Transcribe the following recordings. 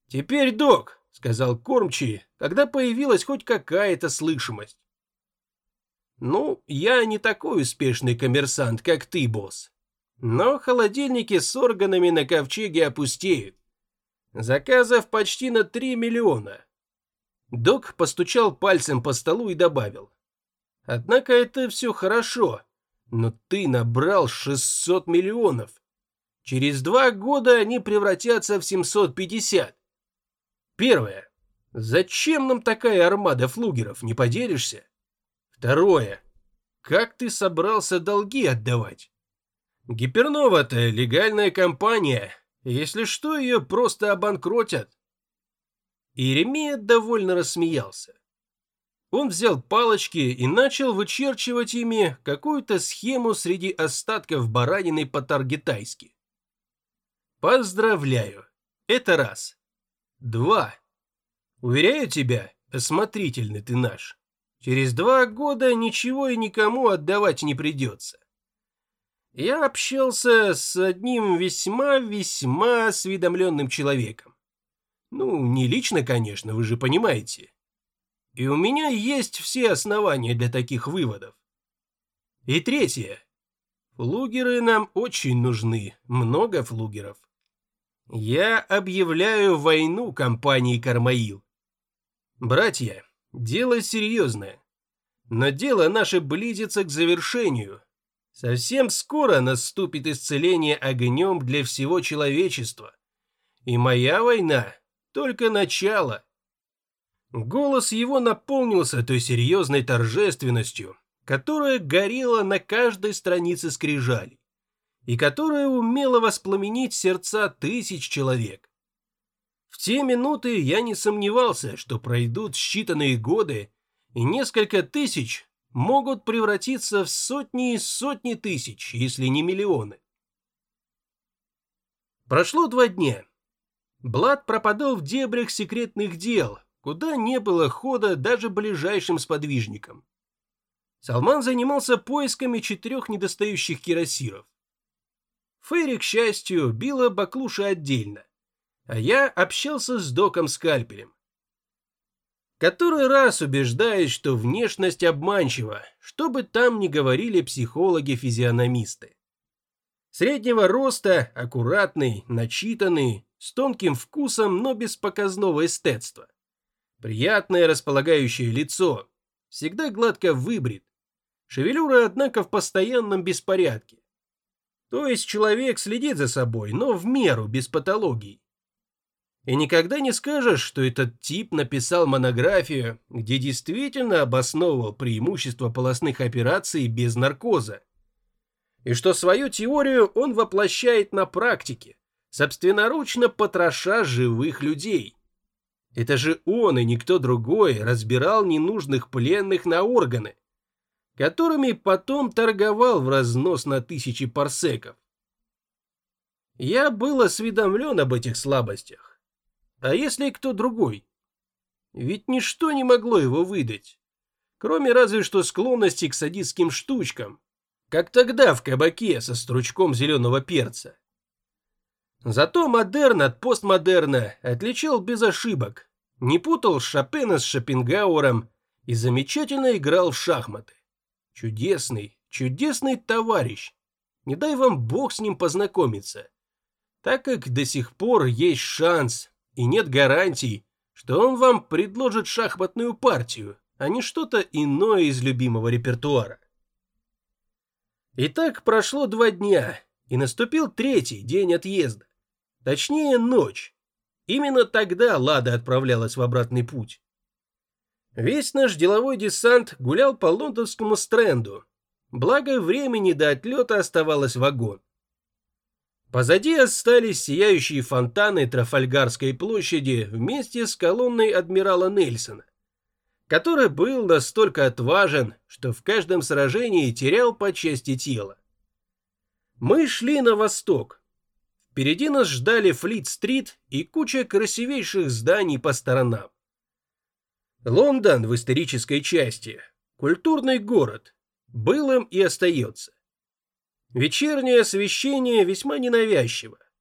«Теперь, док», — сказал кормчий, когда появилась хоть какая-то слышимость. «Ну, я не такой успешный коммерсант, как ты, босс. Но холодильники с органами на ковчеге опустеют. Заказов почти на 3 миллиона». Док постучал пальцем по столу и добавил. «Однако это все хорошо, но ты набрал 600 миллионов. Через 2 года они превратятся в 750. Первое. Зачем нам такая армада флугеров, не поделишься? Второе. Как ты собрался долги отдавать? Гипернова-то легальная компания. Если что, ее просто обанкротят». Иеремия довольно рассмеялся. Он взял палочки и начал вычерчивать ими какую-то схему среди остатков баранины по-таргетайски. «Поздравляю. Это раз. 2. Уверяю тебя, осмотрительный ты наш. Через 2 года ничего и никому отдавать не придется. Я общался с одним весьма-весьма осведомленным человеком. Ну, не лично, конечно, вы же понимаете. И у меня есть все основания для таких выводов. И третье. Флугеры нам очень нужны, много флугеров. Я объявляю войну компании «Кармаил». Братья, дело серьезное. Но дело наше близится к завершению. Совсем скоро наступит исцеление огнем для всего человечества. И моя война – только начало. Голос его наполнился той серьезной торжественностью, которая горела на каждой странице скрижали, и которая умела воспламенить сердца тысяч человек. В те минуты я не сомневался, что пройдут считанные годы, и несколько тысяч могут превратиться в сотни и сотни тысяч, если не миллионы. Прошло 2 дня. Блад пропадал в дебрях секретных дел, куда не было хода даже ближайшим сподвижникам. Салман занимался поисками 4 недостающих кирасиров. Фейри, к счастью, била баклуши отдельно, а я общался с доком Скальпелем. Который раз убеждаюсь, что внешность обманчива, что бы там ни говорили психологи-физиономисты. Среднего роста, аккуратный, начитанный, с тонким вкусом, но без показного эстетства. Приятное располагающее лицо, всегда гладко выбрит. Шевелюра, однако, в постоянном беспорядке. То есть человек следит за собой, но в меру, без патологий. И никогда не скажешь, что этот тип написал монографию, где действительно обосновывал преимущества полостных операций без наркоза. И что свою теорию он воплощает на практике, собственноручно потроша живых людей. Это же он и никто другой разбирал ненужных пленных на органы, которыми потом торговал в разнос на тысячи парсеков. Я был осведомлен об этих слабостях. А если кто другой? Ведь ничто не могло его выдать, кроме разве что склонности к садистским штучкам, как тогда в кабаке со стручком зеленого перца. Зато модерн от постмодерна отличал без ошибок, не путал Шопена с Шопенгауэром и замечательно играл в шахматы. Чудесный, чудесный товарищ. Не дай вам Бог с ним познакомиться, так как до сих пор есть шанс и нет гарантий, что он вам предложит шахматную партию, а не что-то иное из любимого репертуара. Итак, прошло 2 дня, и наступил 3-й день отъезда. Точнее, ночь. Именно тогда Лада отправлялась в обратный путь. Весь наш деловой десант гулял по лондонскому стренду, благо времени до отлета оставалось вагон. Позади остались сияющие фонтаны Трафальгарской площади вместе с колонной адмирала Нельсона, который был настолько отважен, что в каждом сражении терял по части тела. Мы шли на восток. Впереди нас ждали Флит-стрит и куча красивейших зданий по сторонам. Лондон в исторической части – культурный город, был им и остается. Вечернее освещение весьма ненавязчиво.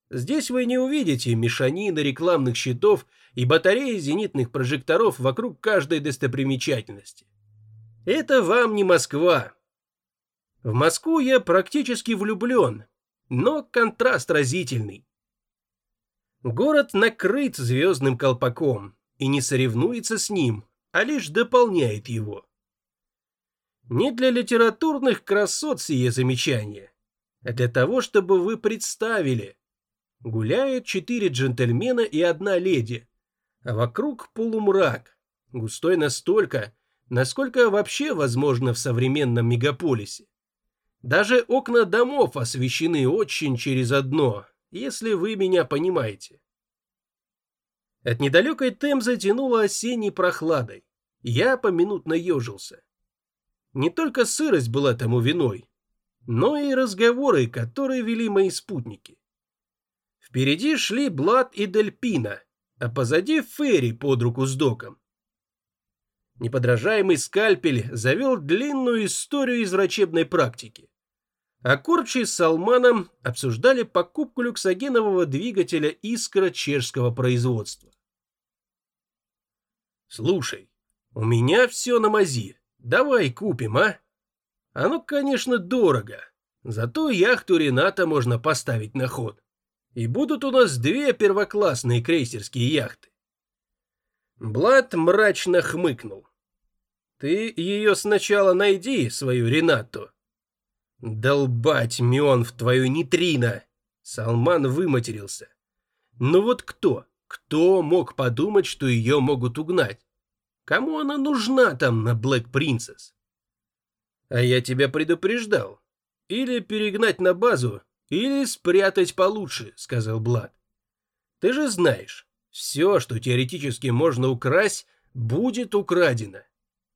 Здесь вы не увидите мешанины рекламных щитов и батареи зенитных прожекторов вокруг каждой достопримечательности. Это вам не Москва. В Москву я практически влюблен, но контраст разительный. Город накрыт звездным колпаком и не соревнуется с ним, а лишь дополняет его. Не для литературных красот сие замечание, а для того, чтобы вы представили. Гуляют 4 джентльмена и 1 леди, а вокруг полумрак, густой настолько, насколько вообще возможно в современном мегаполисе. Даже окна домов освещены очень через одно, если вы меня понимаете. От недалекой Темзы тянуло осенней прохладой. Я поминутно ежился. Не только сырость была тому виной, но и разговоры, которые вели мои спутники. Впереди шли Блад и Дельпина, а позади Ферри под руку с Доком. Неподражаемый скальпель завел длинную историю из врачебной практики. А Корчи с Салманом обсуждали покупку люксогенового двигателя «Искра» чешского производства. «Слушай, у меня все на мази. Давай купим, а? Оно, конечно, дорого. Зато яхту Рената можно поставить на ход. И будут у нас 2 первоклассные крейсерские яхты». Блад мрачно хмыкнул. «Ты ее сначала найди, свою Ренату». «Долбать, Мион, в твою нейтрино!» Салман выматерился. «Ну вот кто? Кто мог подумать, что ее могут угнать? Кому она нужна там на Блэк Принцесс?» «А я тебя предупреждал. Или перегнать на базу, или спрятать получше», — сказал Блад. «Ты же знаешь, все, что теоретически можно украсть, будет украдено».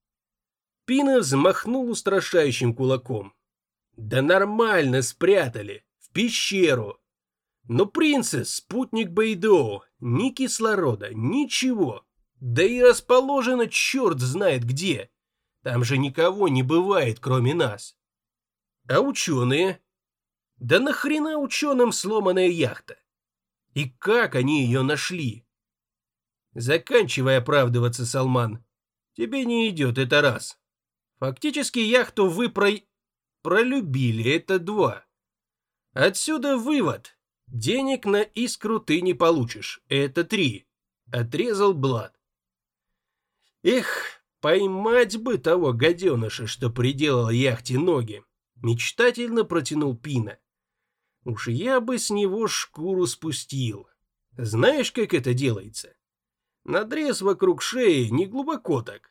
Пина взмахнул устрашающим кулаком. «Да нормально спрятали, в пещеру. Но Принцесс, спутник Бэйдоу, ни кислорода, ничего. Да и расположено черт знает где. Там же никого не бывает, кроме нас. А ученые? Да нахрена ученым сломанная яхта? И как они ее нашли?» «Заканчивай оправдываться, Салман. Тебе не идет, это раз. Фактически яхту вы пролюбили, это 2. Отсюда вывод. Денег на Искру ты не получишь, это 3. Отрезал Блад. Эх, поймать бы того гаденыша, что приделал яхте ноги. Мечтательно протянул Пина. Уж я бы с него шкуру спустил. Знаешь, как это делается? Надрез вокруг шеи не глубоко так.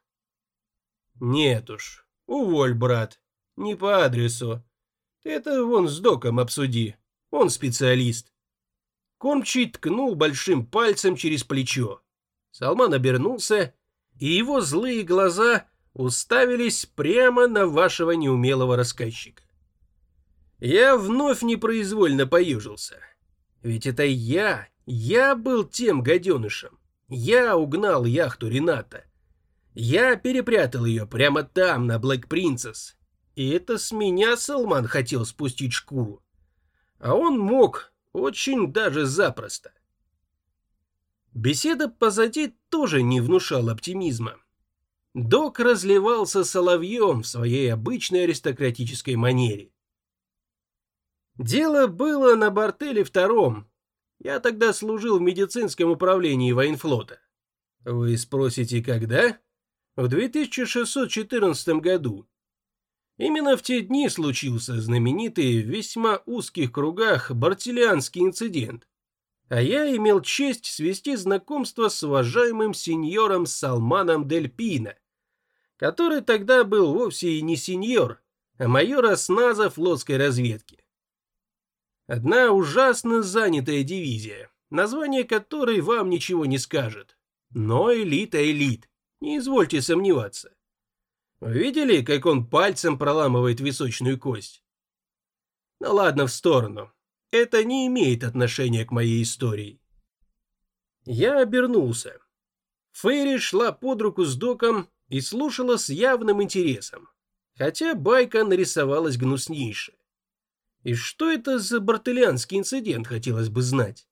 Нет уж, уволь, брат. Не по адресу. Это вон с Доком обсуди. Он специалист. Кормчий ткнул большим пальцем через плечо. Салман обернулся, и его злые глаза уставились прямо на вашего неумелого рассказчика. Я вновь непроизвольно поюжился. Ведь это я был тем гаденышем. Я угнал яхту Рената. Я перепрятал ее прямо там, на Блэк Принцесс. И это с меня Салман хотел спустить шкуру. А он мог очень даже запросто. Беседа позади тоже не внушала оптимизма. Док разливался соловьем в своей обычной аристократической манере. Дело было на бортеле 2. Я тогда служил в медицинском управлении военфлота. Вы спросите, когда? В 2614 году. Именно в те дни случился знаменитый в весьма узких кругах бартелианский инцидент. А я имел честь свести знакомство с уважаемым сеньором Салманом Дель Пино, который тогда был вовсе и не сеньор, а майор осназа флотской разведки. Одна ужасно занятая дивизия, название которой вам ничего не скажет. Но элита элит, не извольте сомневаться. Вы видели, как он пальцем проламывает височную кость? Ну ладно, в сторону. Это не имеет отношения к моей истории. Я обернулся. Ферри шла под руку с Доком и слушала с явным интересом, хотя байка нарисовалась гнуснейшая. И что это за бартелианский инцидент, хотелось бы знать.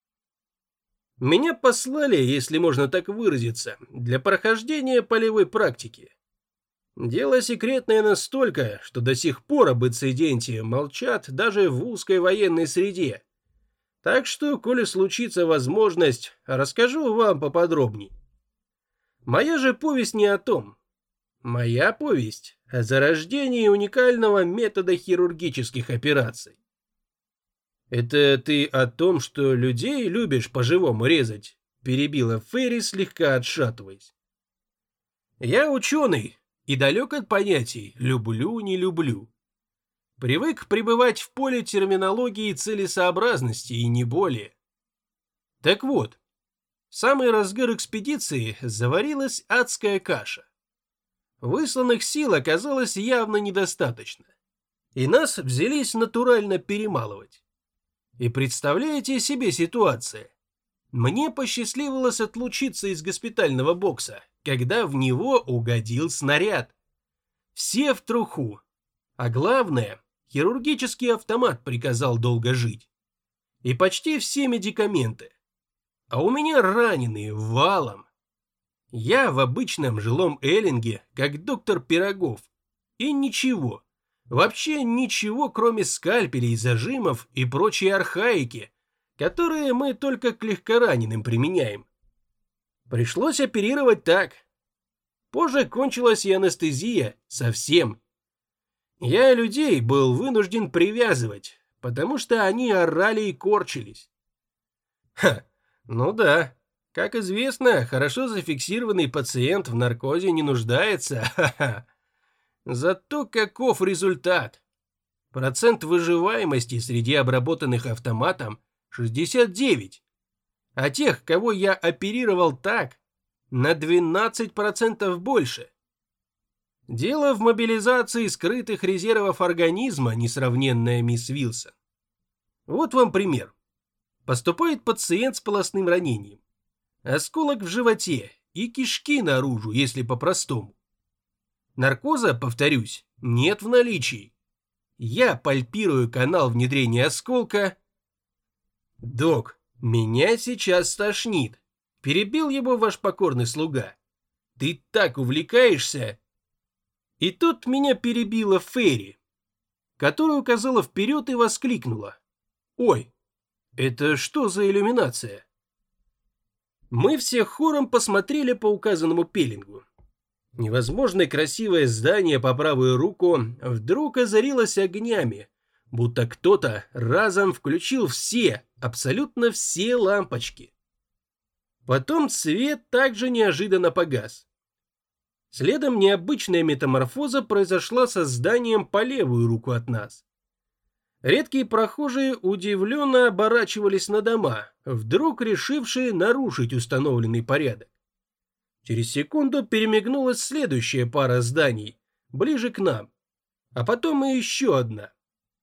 Меня послали, если можно так выразиться, для прохождения полевой практики. Дело секретное настолько, что до сих пор об инциденте молчат даже в узкой военной среде. Так что, коли случится возможность, расскажу вам поподробней. Моя же повесть не о том. Моя повесть о зарождении уникального метода хирургических операций. «Это ты о том, что людей любишь по-живому резать?» — перебила Ферри, слегка отшатываясь. «Я ученый и далек от понятий «люблю-не люблю». Привык пребывать в поле терминологии целесообразности и не более. Так вот, в самый разгар экспедиции заварилась адская каша. Высланных сил оказалось явно недостаточно, и нас взялись натурально перемалывать. И представляете себе ситуацию? Мне посчастливилось отлучиться из госпитального бокса, когда в него угодил снаряд. Все в труху. А главное, хирургический автомат приказал долго жить. И почти все медикаменты. А у меня раненые валом. Я в обычном жилом эллинге, как доктор Пирогов. И ничего. Вообще ничего, кроме скальпелей, зажимов и прочей архаики, которые мы только к легкораненым применяем. Пришлось оперировать так. Позже кончилась и анестезия совсем. Я людей был вынужден привязывать, потому что они орали и корчились. Ха, ну да, как известно, хорошо зафиксированный пациент в наркозе не нуждается, ха-ха. Зато каков результат? Процент выживаемости среди обработанных автоматом 69, а тех, кого я оперировал так, на 12% больше. Дело в мобилизации скрытых резервов организма, несравненная мисс Вилсон. Вот вам пример. Поступает пациент с полостным ранением. Осколок в животе и кишки наружу, если по-простому. Наркоза, повторюсь, нет в наличии. Я пальпирую канал внедрения осколка. «Док, меня сейчас стошнит», — перебил его ваш покорный слуга. «Ты так увлекаешься». И тут меня перебила Ферри, которая указала вперед и воскликнула: «Ой, это что за иллюминация?» Мы все хором посмотрели по указанному пеленгу. Невозможно красивое здание по правую руку вдруг озарилось огнями, будто кто-то разом включил все, абсолютно все лампочки. Потом свет также неожиданно погас. Следом необычная метаморфоза произошла со зданием по левую руку от нас. Редкие прохожие удивленно оборачивались на дома, вдруг решившие нарушить установленный порядок. Через секунду перемигнулась следующая пара зданий, ближе к нам, а потом и еще одна.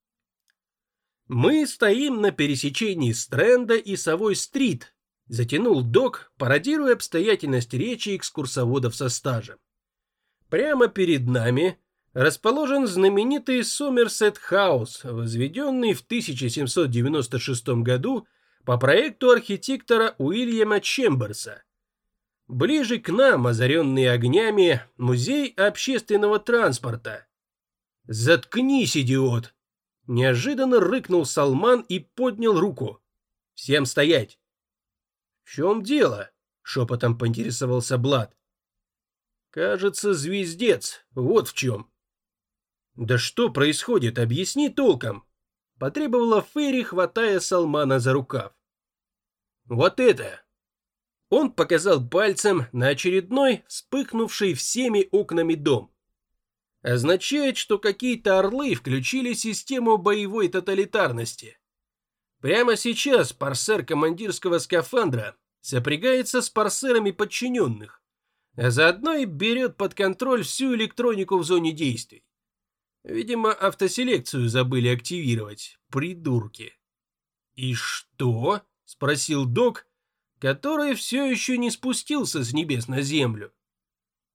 «Мы стоим на пересечении Стрэнда и Совой-стрит», затянул док, пародируя обстоятельность речи экскурсоводов со стажем. Прямо перед нами расположен знаменитый Сомерсет-хаус, возведенный в 1796 году по проекту архитектора Уильяма Чемберса. Ближе к нам, озаренный огнями, музей общественного транспорта. «Заткнись, идиот!» Неожиданно рыкнул Салман и поднял руку. «Всем стоять!» «В чем дело?» — шепотом поинтересовался Блад. «Кажется, звездец, вот в чем». «Да что происходит, объясни толком!» — потребовала Ферри, хватая Салмана за рукав. «Вот это!» Он показал пальцем на очередной вспыхнувший всеми окнами дом. Означает, что какие-то орлы включили систему боевой тоталитарности. Прямо сейчас парсер командирского скафандра сопрягается с парсерами подчиненных, а заодно и берет под контроль всю электронику в зоне действий. Видимо, автоселекцию забыли активировать, придурки. «И что?» — спросил док, который все еще не спустился с небес на землю.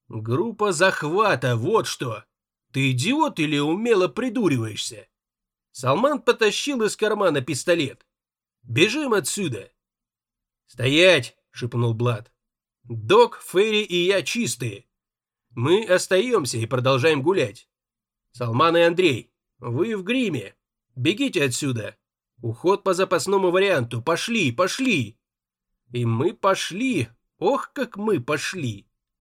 «Группа захвата, вот что! Ты идиот или умело придуриваешься?» Салман потащил из кармана пистолет. «Бежим отсюда!» «Стоять!» — шепнул Блад. «Док, Ферри и я чистые. Мы остаемся и продолжаем гулять. Салман и Андрей, вы в гриме. Бегите отсюда. Уход по запасному варианту. Пошли, пошли!» И мы пошли. Ох, как мы пошли!